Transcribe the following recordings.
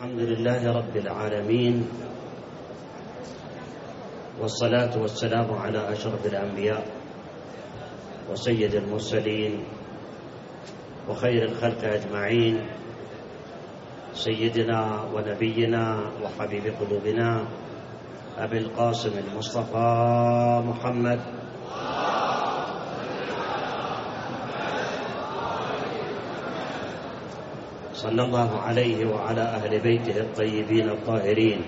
الحمد لله رب العالمين، والصلاة والسلام على أشرف الأنبياء وسيد المرسلين وخير الخلق أجمعين، سيدنا ونبينا وحبيب قلوبنا أبي القاسم المصطفى محمد صلى الله عليه وعلى أهل بيته الطيبين الطاهرين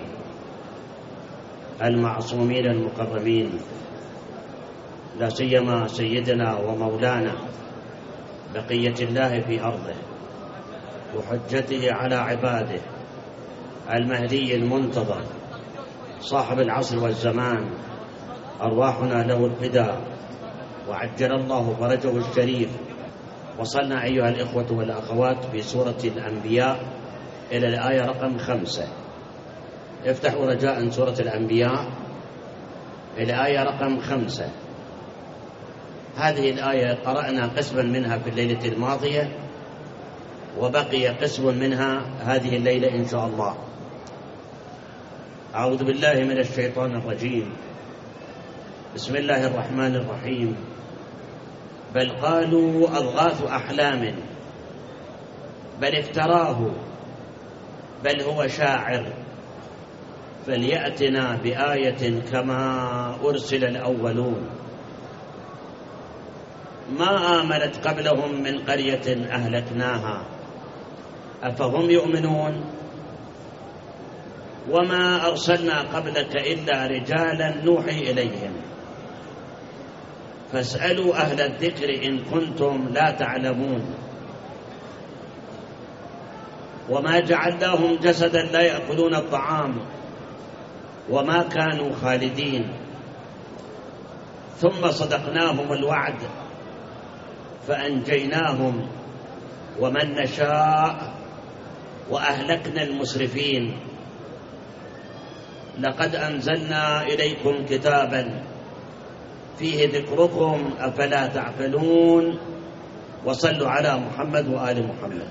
المعصومين المكرمين، لا سيما سيدنا ومولانا بقية الله في أرضه وحجته على عباده المهدي المنتظر صاحب العصر والزمان، أرواحنا له الفداء وعجل الله فرجه الشريف. وصلنا أيها الإخوة والأخوات في سورة الأنبياء إلى الآية رقم 5. افتحوا رجاء سورة الأنبياء إلى آية رقم 5. هذه الآية قرأنا قسما منها في الليلة الماضية، وبقي قسم منها هذه الليلة إن شاء الله. أعوذ بالله من الشيطان الرجيم، بسم الله الرحمن الرحيم. بل قالوا أضغاث أحلام بل افتراه بل هو شاعر فليأتنا بآية كما أرسل الأولون ما آمنت قبلهم من قرية أهلكناها أفهم يؤمنون وما أرسلنا قبلك إلا رجالا نوحي إليهم فاسألوا أهل الذكر إن كنتم لا تعلمون وما جعلناهم جسدا لا يأكلون الطعام وما كانوا خالدين ثم صدقناهم الوعد فأنجيناهم ومن نشاء وأهلكنا المسرفين لقد أنزلنا إليكم كتابا فيه ذكركم أفلا تعقلون وصلوا على محمد وآل محمد.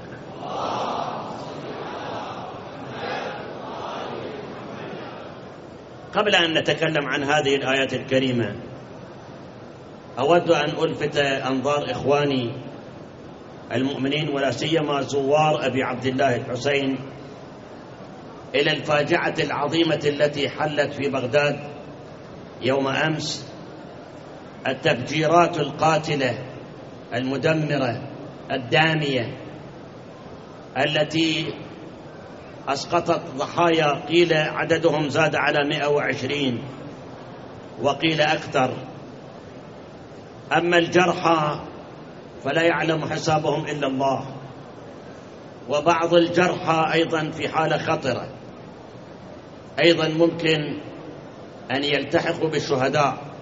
قبل أن نتكلم عن هذه الآيات الكريمة أود أن ألفت أنظار إخواني المؤمنين ولا سيما زوار أبي عبد الله الحسين إلى الفاجعة العظيمة التي حلت في بغداد يوم أمس، التفجيرات القاتلة المدمرة الدامية التي أسقطت ضحايا قيل عددهم زاد على 120 وقيل أكثر، أما الجرحى فلا يعلم حسابهم إلا الله، وبعض الجرحى أيضا في حالة خطرة أيضا ممكن أن يلتحقوا بالشهداء.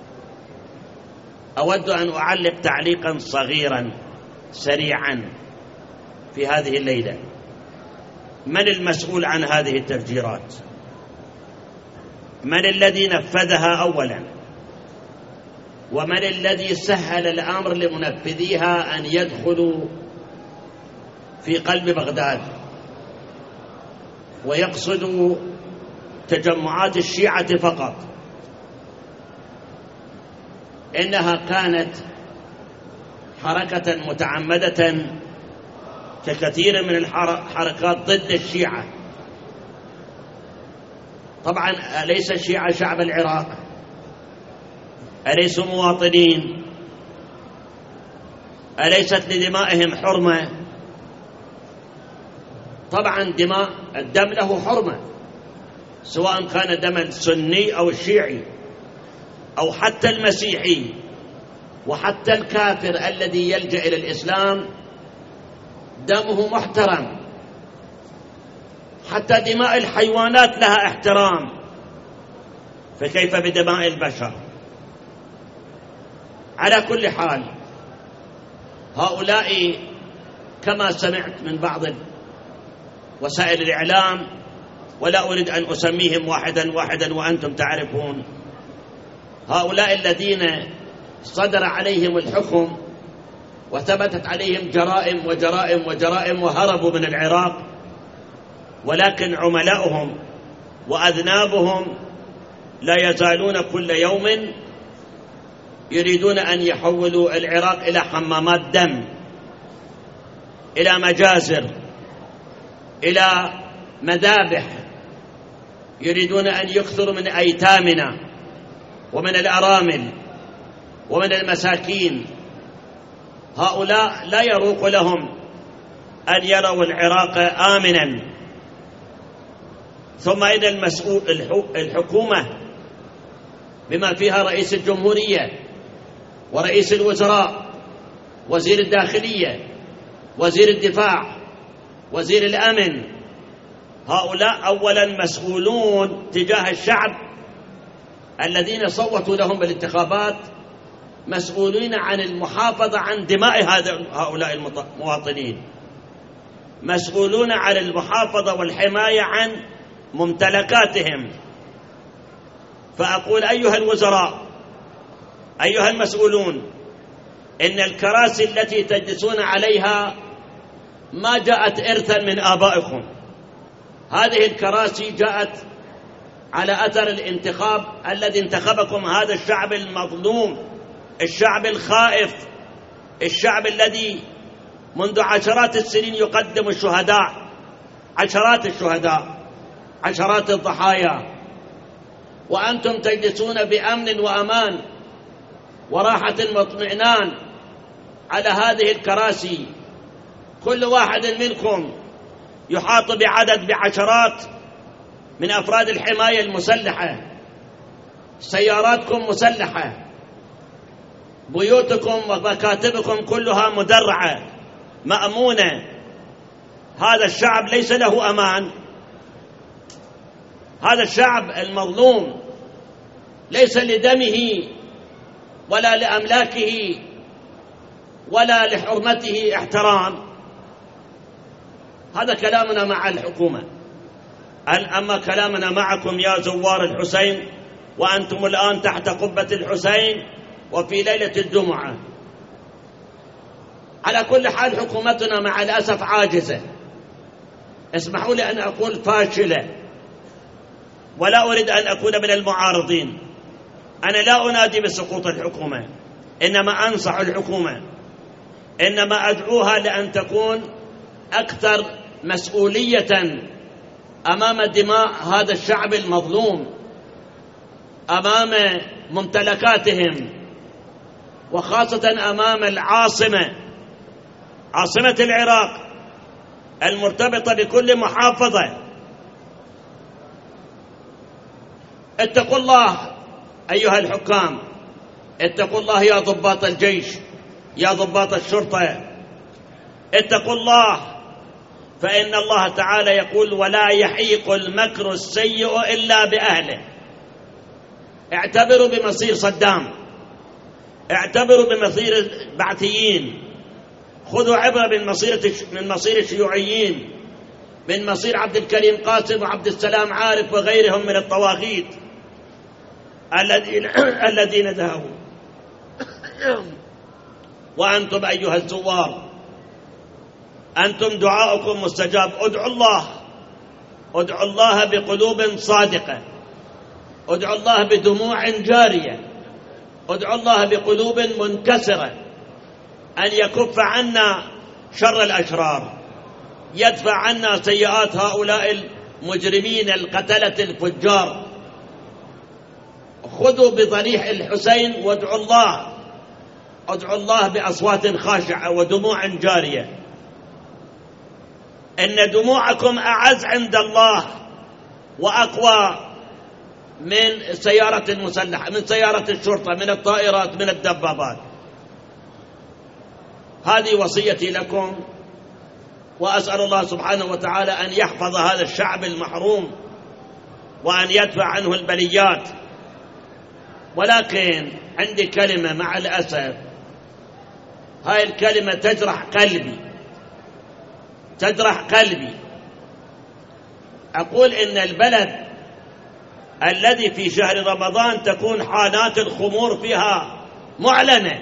أود أن أعلق تعليقا صغيرا سريعا في هذه الليلة. من المسؤول عن هذه التفجيرات؟ من الذي نفذها أولا؟ ومن الذي سهل الأمر لمنفذيها أن يدخلوا في قلب بغداد ويقصدوا تجمعات الشيعة فقط؟ إنها كانت حركة متعمدة ككثير من الحركات ضد الشيعة. طبعا أليس الشيعة شعب العراق؟ أليسوا مواطنين؟ أليست لدمائهم حرمة؟ طبعا الدم له حرمة، سواء كان دم السني أو الشيعي أو حتى المسيحي، وحتى الكافر الذي يلجأ إلى الإسلام دمه محترم، حتى دماء الحيوانات لها احترام، فكيف بدماء البشر؟ على كل حال، هؤلاء كما سمعت من بعض وسائل الإعلام، ولا أريد أن أسميهم واحدا واحدا وأنتم تعرفون، هؤلاء الذين صدر عليهم الحكم وثبتت عليهم جرائم وجرائم وجرائم وهربوا من العراق ولكن عملاؤهم وأذنابهم لا يزالون كل يوم يريدون أن يحولوا العراق إلى حمامات دم، إلى مجازر، إلى مذابح. يريدون أن يكثروا من أيتامنا ومن الأرامل ومن المساكين. هؤلاء لا يروق لهم أن يروا العراق آمنا. ثم إن الحكومة بما فيها رئيس الجمهورية ورئيس الوزراء، وزير الداخلية، وزير الدفاع، وزير الأمن، هؤلاء أولا مسؤولون تجاه الشعب الذين صوتوا لهم بالانتخابات، مسؤولين عن المحافظة عن دماء هؤلاء المواطنين، مسؤولون عن المحافظة والحماية عن ممتلكاتهم. فأقول أيها الوزراء، أيها المسؤولون، إن الكراسي التي تجلسون عليها ما جاءت إرثا من آبائكم. هذه الكراسي جاءت على أثر الانتخاب الذي انتخبكم هذا الشعب المظلوم، الشعب الخائف، الشعب الذي منذ عشرات السنين يقدم الشهداء، عشرات الشهداء، عشرات الضحايا، وأنتم تجلسون بأمن وأمان وراحة واطمئنان على هذه الكراسي. كل واحد منكم يحاط بعشرات من أفراد الحماية المسلحة، سياراتكم مسلحة، بيوتكم ومكاتبكم كلها مدرعة مأمونة. هذا الشعب ليس له أمان. هذا الشعب المظلوم ليس لدمه ولا لأملاكه ولا لحرمته احترام. هذا كلامنا مع الحكومة. أما كلامنا معكم يا زوار الحسين، وأنتم الآن تحت قبة الحسين وفي ليلة الجمعة. على كل حال حكومتنا مع الأسف عاجزة، اسمحوا لي أن أقول فاشلة، ولا أريد أن أكون من المعارضين. أنا لا أنادي بسقوط الحكومة، إنما أنصح الحكومة، إنما أدعوها لأن تكون أكثر مسؤولية أمام دماء هذا الشعب المظلوم، أمام ممتلكاتهم، وخاصة أمام العاصمة، عاصمة العراق المرتبطة بكل محافظة. اتقوا الله أيها الحكام، اتقوا الله يا ضباط الجيش، يا ضباط الشرطة، اتقوا الله، فإن الله تعالى يقول: ولا يحيق المكر السيء إلا بأهله. اعتبروا بمصير صدام، اعتبروا بمصير البعثيين، خذوا عبرة من مصير الشيوعيين، من مصير عبد الكريم قاسم وعبد السلام عارف وغيرهم من الطواغيت الذين ذهبوا. وأنتم أيها الزوار، أنتم دعاؤكم مستجاب. ادعوا الله بقلوب صادقة، ادعوا الله بدموع جارية، ادعوا الله بقلوب منكسرة أن يكف عنا شر الأشرار، يدفع عنا سيئات هؤلاء المجرمين القتلة الفجار. خذوا بضريح الحسين وادعوا الله بأصوات خاشعة ودموع جارية. إن دموعكم أعز عند الله وأقوى من السيارة المسلحة، من سيارة الشرطة، من الطائرات، من الدبابات. هذه وصيتي لكم، وأسأل الله سبحانه وتعالى أن يحفظ هذا الشعب المحروم وأن يدفع عنه البليات. ولكن عندي كلمة مع الأسف، هاي الكلمة تجرح قلبي. أقول إن البلد الذي في شهر رمضان تكون حانات الخمور فيها معلنة،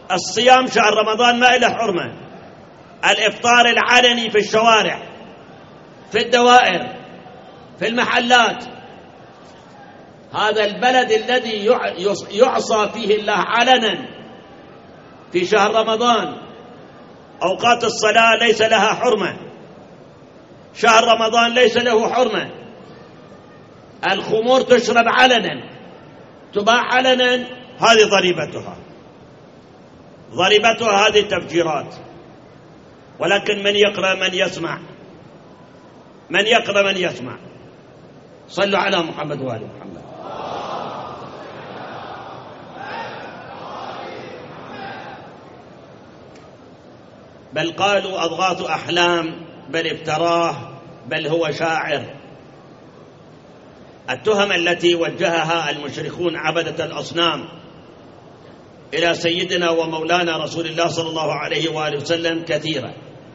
الصيام شهر رمضان ما له حرمة، الإفطار العلني في الشوارع، في الدوائر، في المحلات. هذا البلد الذي يعصى فيه الله علنا في شهر رمضان، أوقات الصلاة ليس لها حرمة، شهر رمضان ليس له حرمة، الخمور تشرب علنا، تباع علنا، هذه ضريبتها هذه التفجيرات. ولكن من يقرأ من يسمع. صلوا على محمد وآل محمد. بل قالوا أضغاث أحلام، بل افتراه، بل هو شاعر. التهم التي وجهها المشركون عبدة الأصنام إلى سيدنا ومولانا رسول الله صلى الله عليه وآله وسلم كثيرة.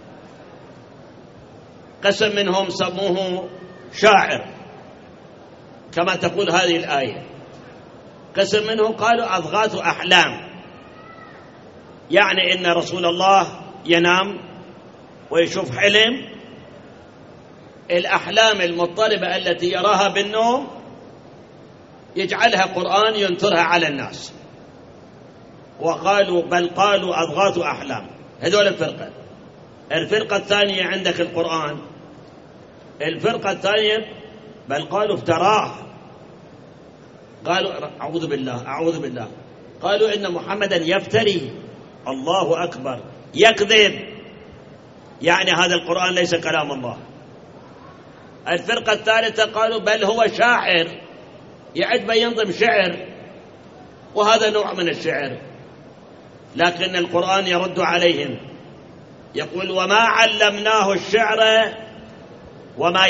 قسم منهم سموه شاعر كما تقول هذه الآية، قسم منهم قالوا أضغاث أحلام، يعني إن رسول الله ينام ويشوف حلم، الأحلام المضطربة التي يراها بالنوم يجعلها قرآن ينثرها على الناس. وقالوا بل قالوا أضغاث أحلام. هذول الفرقة الثانية عندك القرآن، الفرقة الثانية بل قالوا افتراه، قالوا أعوذ بالله، قالوا إن محمدا يفتري، الله أكبر، يكذب، يعني هذا القرآن ليس كلام الله. الفرقة الثالثة قالوا بل هو شاعر، يعد ينظم شعر، وهذا نوع من الشعر. لكن القرآن يرد عليهم يقول وما علمناه الشعر وما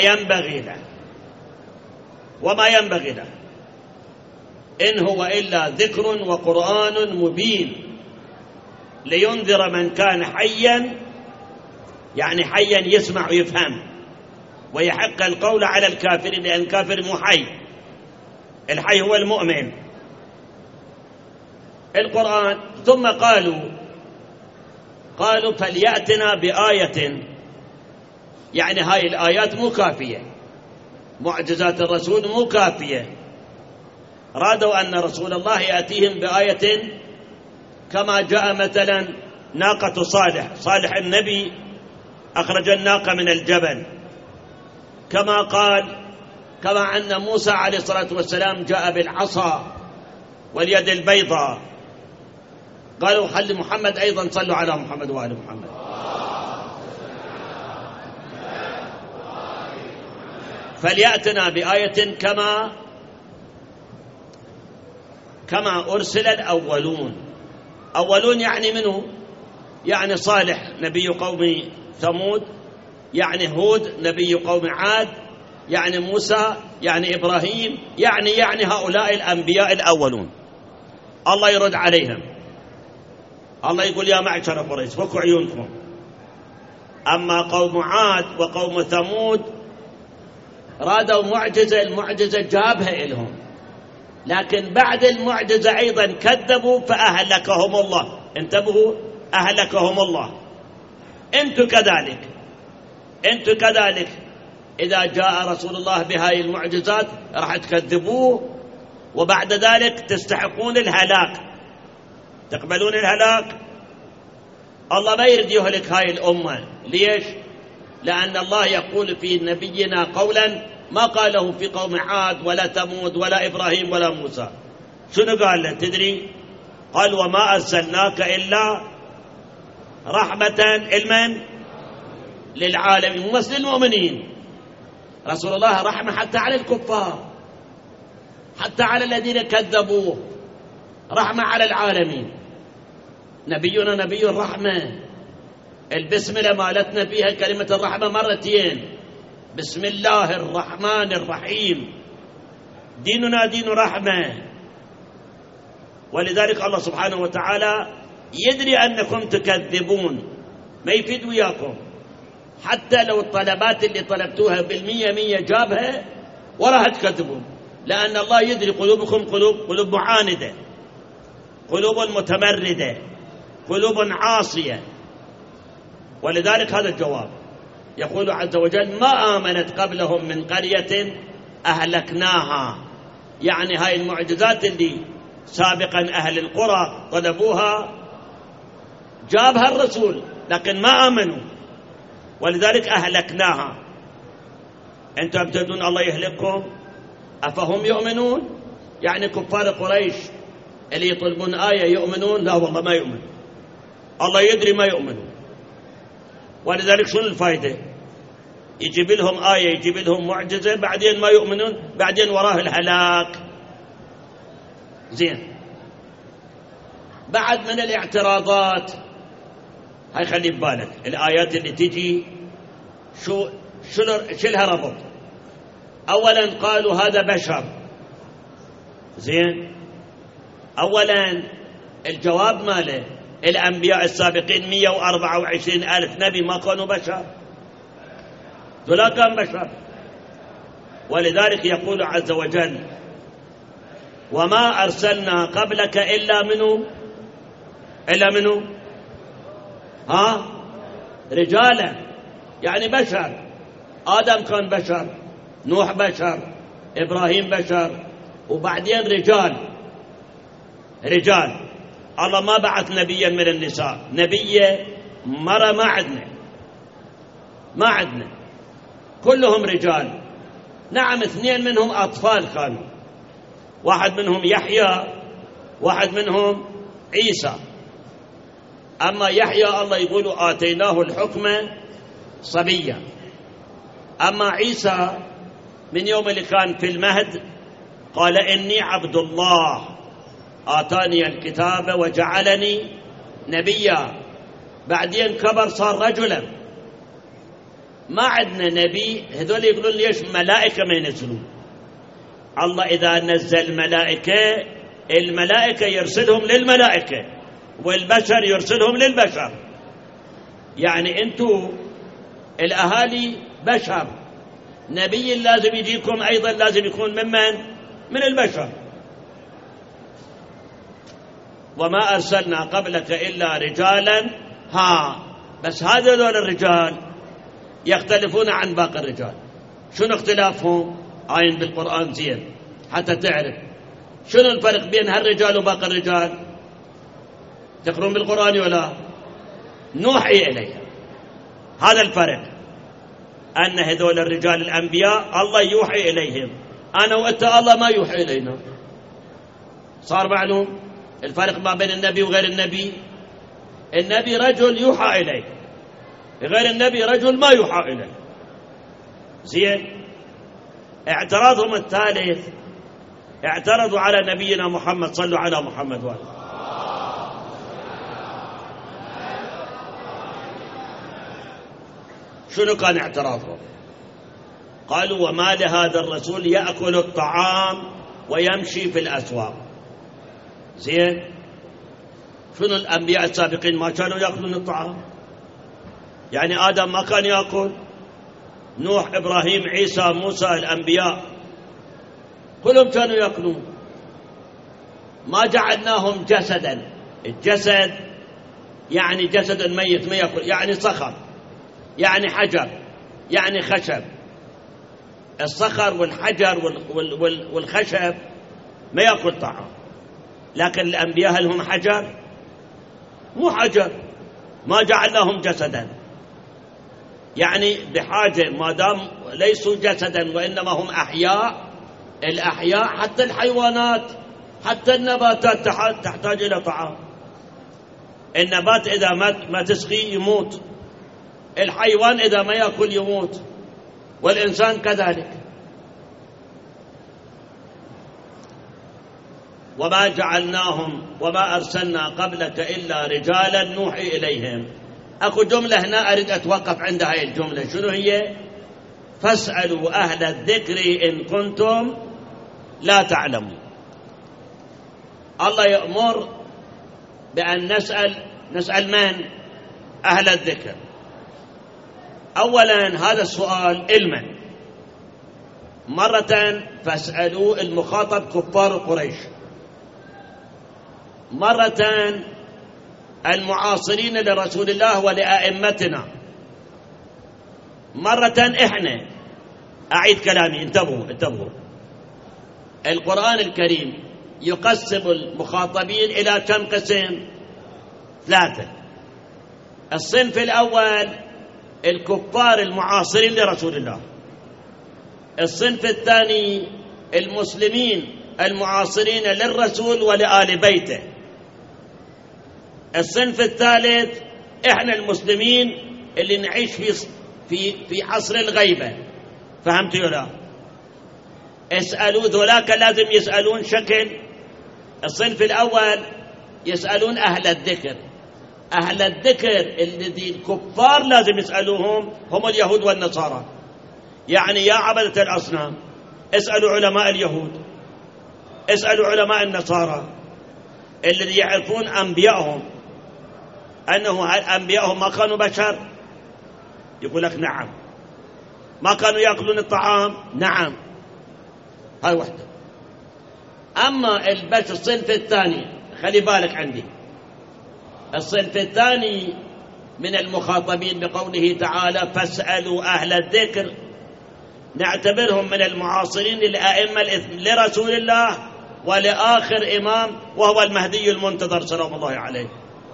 ينبغي له إن هو إلا ذكر وقرآن مبين لينذر من كان حيا، يعني حيا يسمع ويفهم، ويحق القول على الكافرين، لأن الكافر مو حي، الحي هو المؤمن. القرآن ثم قالوا فليأتنا بآية، يعني هاي الآيات مو كافية، معجزات الرسول مو كافية، رادوا أن رسول الله يأتيهم بآية كما جاء مثلا ناقة صالح النبي أخرج الناقة من الجبل، كما أن موسى عليه الصلاة والسلام جاء بالعصا واليد البيضاء. قالوا خلي محمد أيضا، صلوا على محمد وآل محمد. فليأتنا بآية كما أرسل الأولون. أولون يعني منه؟ يعني صالح نبي قوم ثمود، يعني هود نبي قوم عاد، يعني موسى، يعني إبراهيم، يعني هؤلاء الأنبياء الأولون. الله يرد عليهم، الله يقول يا معشر قريش فكوا عيونكم. أما قوم عاد وقوم ثمود رادوا معجزة، المعجزة جابها إلهم، لكن بعد المعجزة أيضا كذبوا فأهلكهم الله. انتبهوا، أهلكهم الله. أنتم كذلك إذا جاء رسول الله بهاي المعجزات راح تكذبوه، وبعد ذلك تستحقون الهلاك. تقبلون الهلاك؟ الله ما يريد يهلك هاي الأمة. ليش؟ لأن الله يقول في نبينا قولا ما قاله في قوم عاد ولا ثمود ولا إبراهيم ولا موسى. شنو قال له تدري؟ قال وما أرسلناك إلا رحمة للعالمين، مو بس للمؤمنين. رسول الله رحمة حتى على الكفار، حتى على الذين كذبوه، رحمة على العالمين. نبينا نبي الرحمة. البسملة مالتنا فيها كلمة الرحمة مرتين، بسم الله الرحمن الرحيم. ديننا دين رحمة. ولذلك الله سبحانه وتعالى يدري أنكم تكذبون، ما يفيد وياكم، حتى لو الطلبات اللي طلبتوها 100 جابها وراها تكذبون، لأن الله يدري قلوبكم قلوب معاندة، قلوب متمردة، قلوب عاصية. ولذلك هذا الجواب يقول عز وجل ما آمنت قبلهم من قرية أهلكناها، يعني هاي المعجزات اللي سابقا أهل القرى طلبوها جابها الرسول لكن ما آمنوا، ولذلك أهلكناها. أنتم تدون الله يهلكهم أفهم يؤمنون؟ يعني كفار قريش اللي يطلبون آية يؤمنون؟ لا والله ما يؤمن، الله يدري ما يؤمنون. ولذلك شنو الفائدة؟ يجيب لهم آية، يجيب لهم معجزة، بعدين ما يؤمنون، بعدين وراه الهلاك. زين، بعد من الاعتراضات هاي خلي ببالك الآيات اللي تجي شو لها ربط. أولا قالوا هذا بشر. زين، أولا الجواب ماله الأنبياء السابقين 124,000 نبي ما كانوا بشر، لا كان بشر. ولذلك يقول عز وجل وما أرسلنا قبلك إلا منه رجالا، يعني بشر. آدم كان بشر، نوح بشر، إبراهيم بشر، وبعدين رجال. الله ما بعث نبيا من النساء، نبية مرة ما عندنا، كلهم رجال. نعم 2 منهم أطفال كانوا، واحد منهم يحيى، واحد منهم عيسى. أما يحيى الله يقول آتيناه الحكم صبيا، أما عيسى من يوم اللي كان في المهد قال إني عبد الله آتاني الكتاب وجعلني نبيا، بعدين كبر صار رجلا. ما عندنا نبي. هذول يقولون ليش ملائكة ما ينزلون؟ الله إذا نزل ملائكة، الملائكة يرسلهم للملائكة والبشر يرسلهم للبشر. يعني أنتم الأهالي بشر، نبي لازم يجيكم أيضا لازم يكون من البشر. وما أرسلنا قبلك إلا رجالا. بس هذول الرجال يختلفون عن باقي الرجال. شنو اختلافهم؟ عين بالقرآن زين حتى تعرف شنو الفرق بين هالرجال وباقي الرجال. تقرون بالقرآن ولا؟ نوحي إليه. هذا الفرق، أن هذول الرجال الأنبياء الله يوحي إليهم، أنا وأنت الله ما يوحي إلينا. صار معلوم الفرق ما بين النبي وغير النبي؟ النبي رجل يوحى إليه، غير النبي رجل ما يوحى إليه. زين، اعتراضهم الثالث اعترضوا على نبينا محمد، صلوا على محمد وآله. شنو كان اعتراضهم؟ قالوا وما لهذا الرسول يأكل الطعام ويمشي في الأسواق. زين، شنو الأنبياء السابقين ما كانوا يأكلون الطعام؟ يعني آدم ما كان يأكل، نوح، إبراهيم، عيسى، موسى، الأنبياء كلهم كانوا يأكلون. ما جعلناهم جسدا. الجسد يعني جسد ميت ما يأكل، يعني صخر، يعني حجر، يعني خشب. الصخر والحجر والخشب ما يأكل طعام. لكن الأنبياء هل هم حجر؟ مو حجر، ما جعلناهم جسدا، يعني بحاجة، ما دام ليسوا جسدا وإنما هم أحياء. الأحياء حتى الحيوانات حتى النباتات تحتاج إلى طعام. النبات إذا ما تسقي يموت، الحيوان إذا ما يأكل يموت، والإنسان كذلك. وما جعلناهم وما أرسلنا قبلك إلا رجالا نوحي إليهم. أكو جملة هنا أريد أتوقف عند هاي الجملة. شنو هي؟ فاسألوا أهل الذكر إن كنتم لا تعلمون. الله يأمر بأن نسأل من؟ أهل الذكر. أولا هذا السؤال علما، مرة فاسألوا المخاطب كفار قريش، مرة المعاصرين لرسول الله ولأئمتنا. مرة إحنا، أعيد كلامي، انتبهوا. القرآن الكريم يقسم المخاطبين إلى كم قسم؟ 3. الصنف الأول الكفار المعاصرين لرسول الله. الصنف الثاني المسلمين المعاصرين للرسول ولآل بيته. الصنف الثالث إحنا المسلمين اللي نعيش في عصر الغيبة. فهمتوا ولا لا؟ اسألوا ذولاك، لازم يسألون شكل. الصنف الأول يسألون أهل الذكر. أهل الذكر الذي الكفار لازم يسألوهم هم اليهود والنصارى. يعني يا عبدة الأصنام اسألوا علماء اليهود، اسألوا علماء النصارى الذي يعرفون أنبيائهم أنه أنبيائهم ما كانوا بشر. يقول لك نعم. ما كانوا يأكلون الطعام؟ نعم. هاي واحدة. أما الصنف الثاني، خلي بالك عندي، الصنف الثاني من المخاطبين بقوله تعالى فاسألوا أهل الذكر، نعتبرهم من المعاصرين للأئمة لرسول الله ولآخر إمام وهو المهدي المنتظر سلام الله عليه.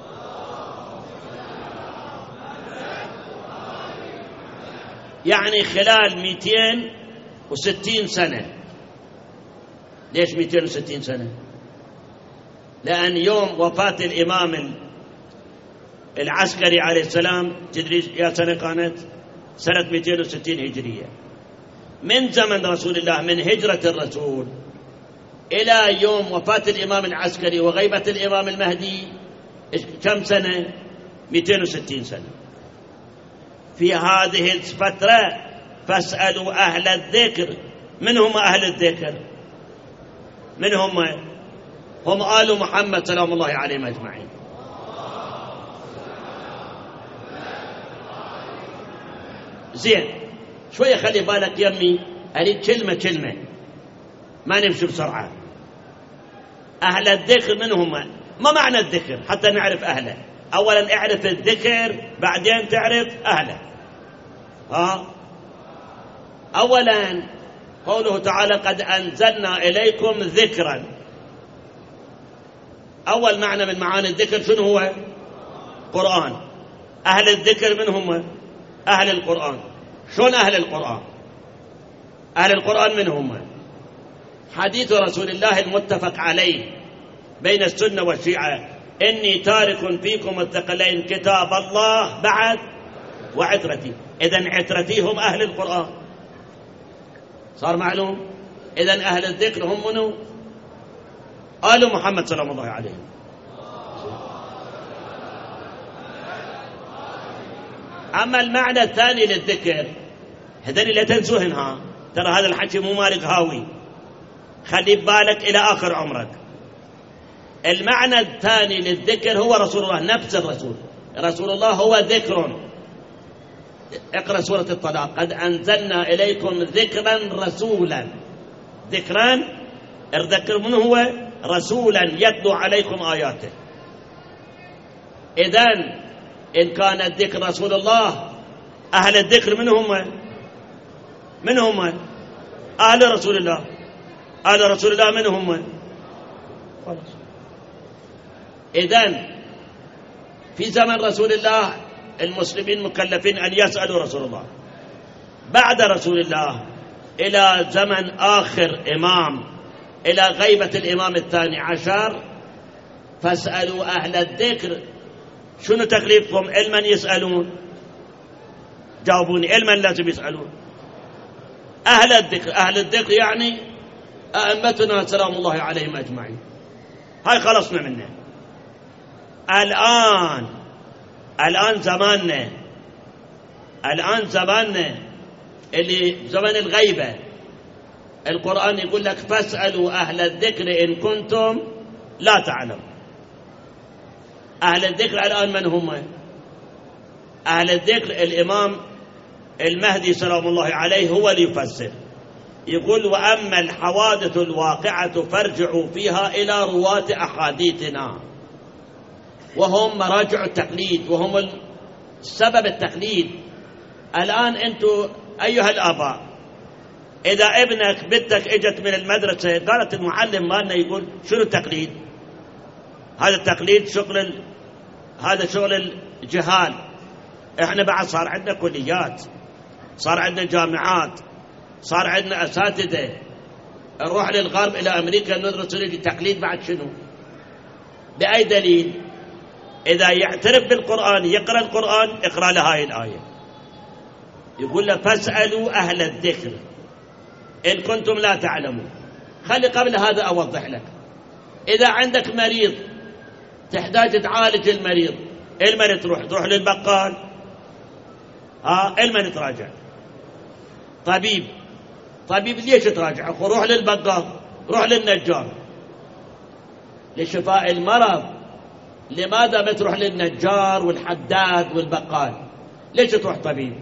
يعني خلال 260 سنة. ليش 260 سنة؟ لأن يوم وفاة الإمام العسكري عليه السلام، تدري يا سنة كانت؟ سنة 260 هجرية. من زمن رسول الله، من هجرة الرسول إلى يوم وفاة الإمام العسكري وغيبة الإمام المهدي كم سنة؟ 260 سنة. في هذه الفترة فاسألوا أهل الذكر. من هم أهل الذكر؟ من هم؟ هم آل محمد سلام الله عليهم أجمعين. زين، شوية خلي بالك يمي، أريد كلمة ما نمشي بسرعة. أهل الذكر من هم؟ ما معنى الذكر حتى نعرف أهله؟ أولا اعرف الذكر بعدين تعرف أهله. أولا قوله تعالى قد أنزلنا إليكم ذكرا. أول معنى من معاني الذكر شنو هو؟ قرآن. أهل الذكر من هم؟ أهل القرآن. شلون أهل القرآن؟ أهل القرآن من هم؟ حديث رسول الله المتفق عليه بين السنة والشيعة إني تارك فيكم الثقلين كتاب الله بعد وعترتي. إذن عترتي هم أهل القرآن. صار معلوم؟ إذن أهل الذكر هم منو؟ آل محمد سلام الله عليهم. أما المعنى الثاني للذكر هذني لا تنسوهن، ترى هذا الحكي مو مالك هاوي، خلي بالك إلى آخر عمرك. المعنى الثاني للذكر هو رسول الله، نفس الرسول. رسول الله هو ذكر. اقرأ سورة الطلاق قد أنزلنا إليكم ذكرا رسولا. ذكرا الذكر من هو؟ رسولا يتلو عليكم آياته. إذن إن كان الذكر رسول الله، أهل الذكر من هم؟ من هم؟ أهل رسول الله. أهل رسول الله من هم؟ إذن في زمن رسول الله المسلمين مكلفين أن يسألوا رسول الله. بعد رسول الله إلى زمن آخر إمام، إلى غيبة الإمام الثاني عشر، فاسألوا أهل الذكر. شنو تكليفكم؟ علما يسألون. جاوبوني، علما لازم يسألون. أهل الذكر. أهل الذكر يعني أئمتنا سلام الله عليهم أجمعين. هاي خلصنا منه. الآن زماننا اللي زمن الغيبة، القرآن يقول لك فاسألوا أهل الذكر إن كنتم لا تعلمون. أهل الذكر الآن من هم؟ أهل الذكر الإمام المهدي سلام الله عليه هو اللي يفسر. يقول وأما الحوادث الواقعة فارجعوا فيها إلى رواة أحاديثنا. وهم مراجع التقليد، وهم سبب التقليد. الآن أنتم أيها الآباء، إذا ابنك بنتك إجت من المدرسة قالت المعلم مالنا يقول شنو التقليد؟ هذا التقليد هذا شغل الجهال. إحنا بعد صار عندنا كليات، صار عندنا جامعات، صار عندنا أساتذة. نروح للغرب إلى أمريكا ندرس التقليد بعد شنو؟ بأي دليل؟ إذا يعترف بالقرآن يقرأ القرآن اقرأ له هاي الآية، يقول له فاسألوا أهل الذكر إن كنتم لا تعلمون. خلي قبل هذا أوضح لك، إذا عندك مريض تحتاج تعالج المريض، المن تروح للبقال، المن تراجع طبيب ليش تراجع؟ روح للبقال، روح للنجار لشفاء المرض. لماذا ما تروح للنجار والحداد والبقال؟ ليش تروح طبيب؟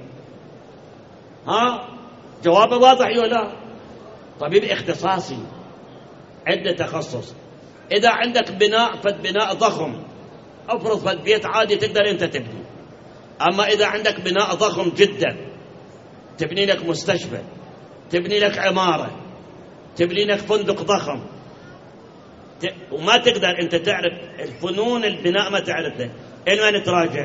جوابه واضح ولا؟ طبيب اختصاصي عنده تخصص. إذا عندك بناء ضخم، أفرض فد بيت عادي تقدر أنت تبني، أما إذا عندك بناء ضخم جدا، تبني لك مستشفى، تبني لك عمارة، تبني لك فندق ضخم، وما تقدر أنت تعرف الفنون البناء، ما تعرفه، المن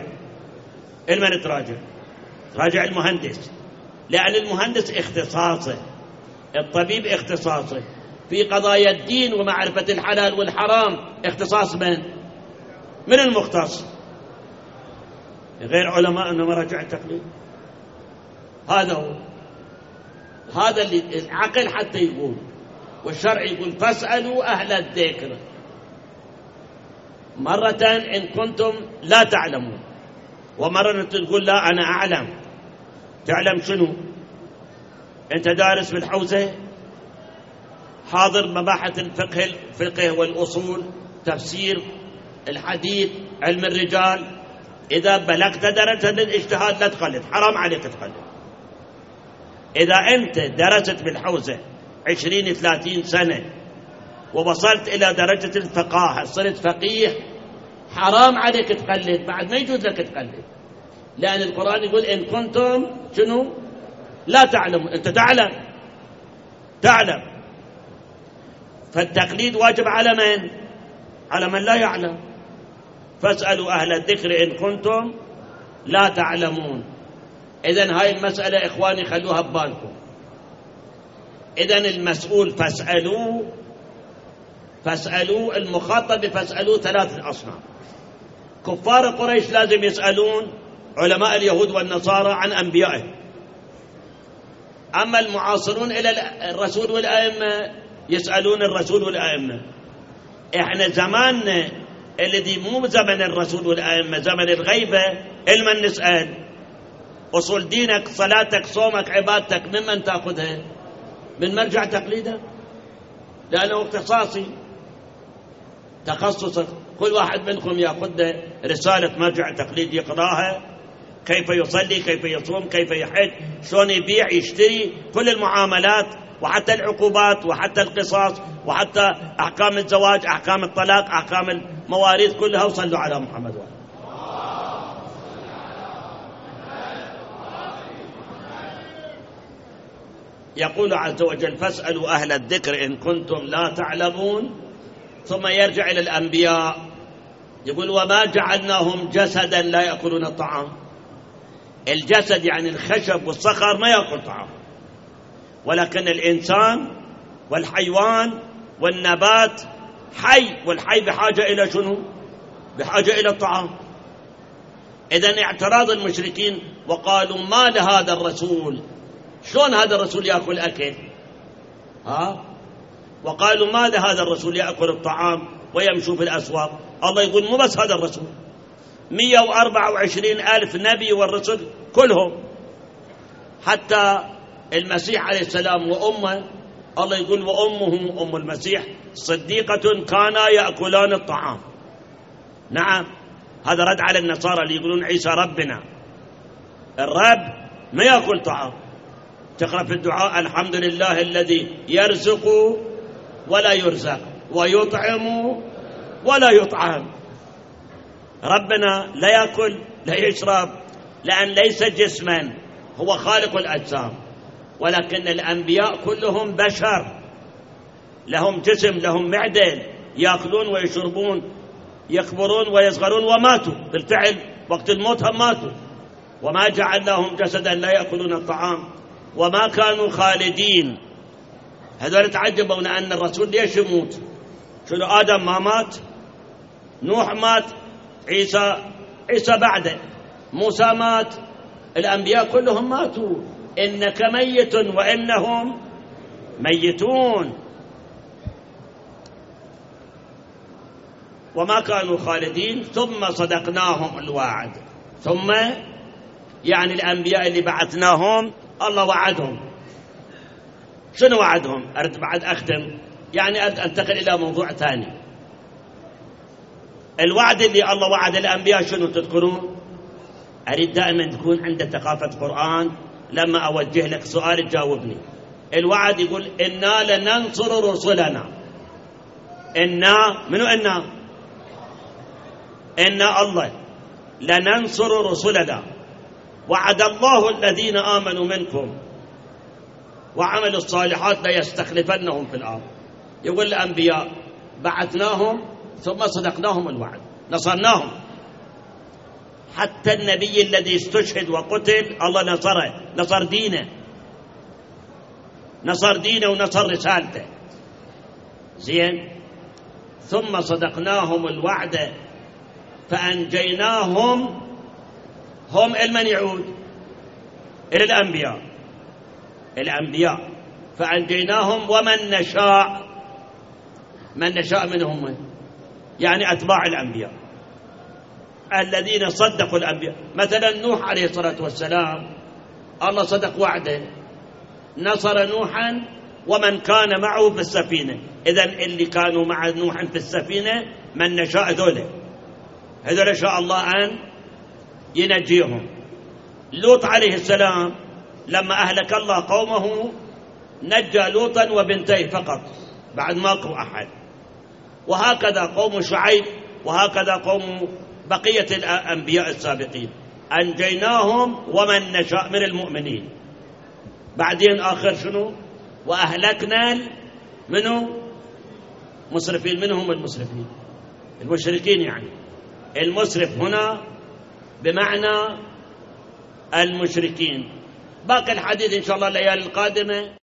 تراجع راجع المهندس، لأن المهندس اختصاصه، الطبيب اختصاصه في قضايا الدين ومعرفة الحلال والحرام اختصاص من المختص؟ غير علماء أنه مراجع التقليد. هذا اللي العقل حتى يقول، والشرع يقول فاسألوا أهل الذكر. مرة إن كنتم لا تعلمون، ومرة تقول لا أنا أعلم. تعلم شنو؟ أنت دارس في الحوزة، حاضر مباحث الفقه والأصول، تفسير الحديث، علم الرجال. إذا بلغت درجة الاجتهاد لا تقلد، حرام عليك تقلد. إذا أنت درست بالحوزة 20-30 سنة ووصلت إلى درجة الفقاهة، صرت فقيه، حرام عليك تقلد، بعد ما يجوز لك تقلد، لأن القرآن يقول إن كنتم شنو؟ لا تعلمون. أنت تعلم. فالتقليد واجب على من؟ على من لا يعلم. فاسألوا أهل الذكر إن كنتم لا تعلمون. إذن هاي المسألة إخواني خلوها ببالكم. إذن المسؤول فاسألوا المخاطب فاسألوا 3 أصناف. كفار قريش لازم يسألون علماء اليهود والنصارى عن أنبيائهم. أما المعاصرون إلى الرسول والأئمة يسألون الرسول والأئمة. إحنا زماننا الذي مو زمن الرسول والأئمة، زمن الغيبة، علما نسأل أصول دينك، صلاتك، صومك، عبادتك، ممن تأخذها؟ من مرجع تقليدك، لأنه اختصاصي تخصصك. كل واحد منكم يأخذ رسالة مرجع تقليد يقراها، كيف يصلي، كيف يصوم، كيف يحج، شلون يبيع يشتري، كل المعاملات، وحتى العقوبات، وحتى القصاص، وحتى أحكام الزواج، أحكام الطلاق، أحكام المواريث كلها. وصلوا على محمد وعلى. يقول عز وجل فاسألوا أهل الذكر إن كنتم لا تعلمون. ثم يرجع إلى الأنبياء يقول وما جعلناهم جسدا لا يأكلون الطعام. الجسد يعني الخشب والصخر ما يأكل طعام، ولكن الإنسان والحيوان والنبات حي، والحي بحاجة إلى شنو؟ بحاجة إلى الطعام. إذن اعتراض المشركين وقالوا ما لهذا الرسول، شلون هذا الرسول يأكل أكل؟ وقالوا ما لهذا الرسول يأكل الطعام ويمشوا في الأسواق. الله يقول مو بس هذا الرسول، 124,000 نبي والرسل كلهم، حتى المسيح عليه السلام وأمه، الله يقول وأمه أم المسيح صديقة كانا يأكلان الطعام. نعم، هذا رد على النصارى اللي يقولون عيسى ربنا. الرب ما يأكل طعام. تقرأ في الدعاء الحمد لله الذي يرزق ولا يرزق ويطعم ولا يطعم. ربنا لا يأكل لا يشرب، لأن ليس جسما، هو خالق الأجسام. ولكن الأنبياء كلهم بشر، لهم جسم، لهم معدة، يأكلون ويشربون، يكبرون ويصغرون، وماتوا بالفعل وقت الموت هم ماتوا. وما جعلناهم جسدا لا يأكلون الطعام وما كانوا خالدين. هذول تعجبوا أن الرسول ليش يموت؟ شنو آدم ما مات؟ نوح مات، عيسى بعده، موسى مات، الأنبياء كلهم ماتوا. إنك ميت وإنهم ميتون. وما كانوا خالدين ثم صدقناهم الوعد. ثم يعني الأنبياء اللي بعثناهم الله وعدهم. شنو وعدهم؟ أرد بعد أختم، يعني أنتقل إلى موضوع ثاني. الوعد اللي الله وعد الأنبياء شنو تذكرون؟ أريد دائما تكون عند ثقافة قرآن، لما أوجه لك سؤال تجاوبني. الوعد يقول إنا لننصر رسلنا. إنا منو؟ إنا الله لننصر رسلنا. وعد الله الذين آمنوا منكم وعملوا الصالحات ليستخلفنهم في الأرض. يقول الأنبياء بعثناهم ثم صدقناهم الوعد، نصرناهم. حتى النبي الذي استشهد وقتل الله نصره، نصر دينه ونصر رسالته. زين. ثم صدقناهم الوعد فأنجيناهم. هم المن يعود إلى الأنبياء فأنجيناهم ومن نشاء. من نشاء منهم يعني أتباع الأنبياء الذين صدقوا الأنبياء. مثلا نوح عليه الصلاة والسلام الله صدق وعده، نصر نوحا ومن كان معه في السفينة. إذن اللي كانوا مع نوح في السفينة من نشاء هذول شاء الله أن ينجيهم. لوط عليه السلام لما أهلك الله قومه نجى لوطا وبنتيه فقط بعد ما أكو أحد. وهكذا قوم شعيب، وهكذا قوم بقية الأنبياء السابقين أنجيناهم ومن نشاء من المؤمنين. بعدين آخر شنو؟ وأهلكنا منه مسرفين. منهم المسرفين المشركين، يعني المسرف هنا بمعنى المشركين. باقي الحديث إن شاء الله الليالي القادمة.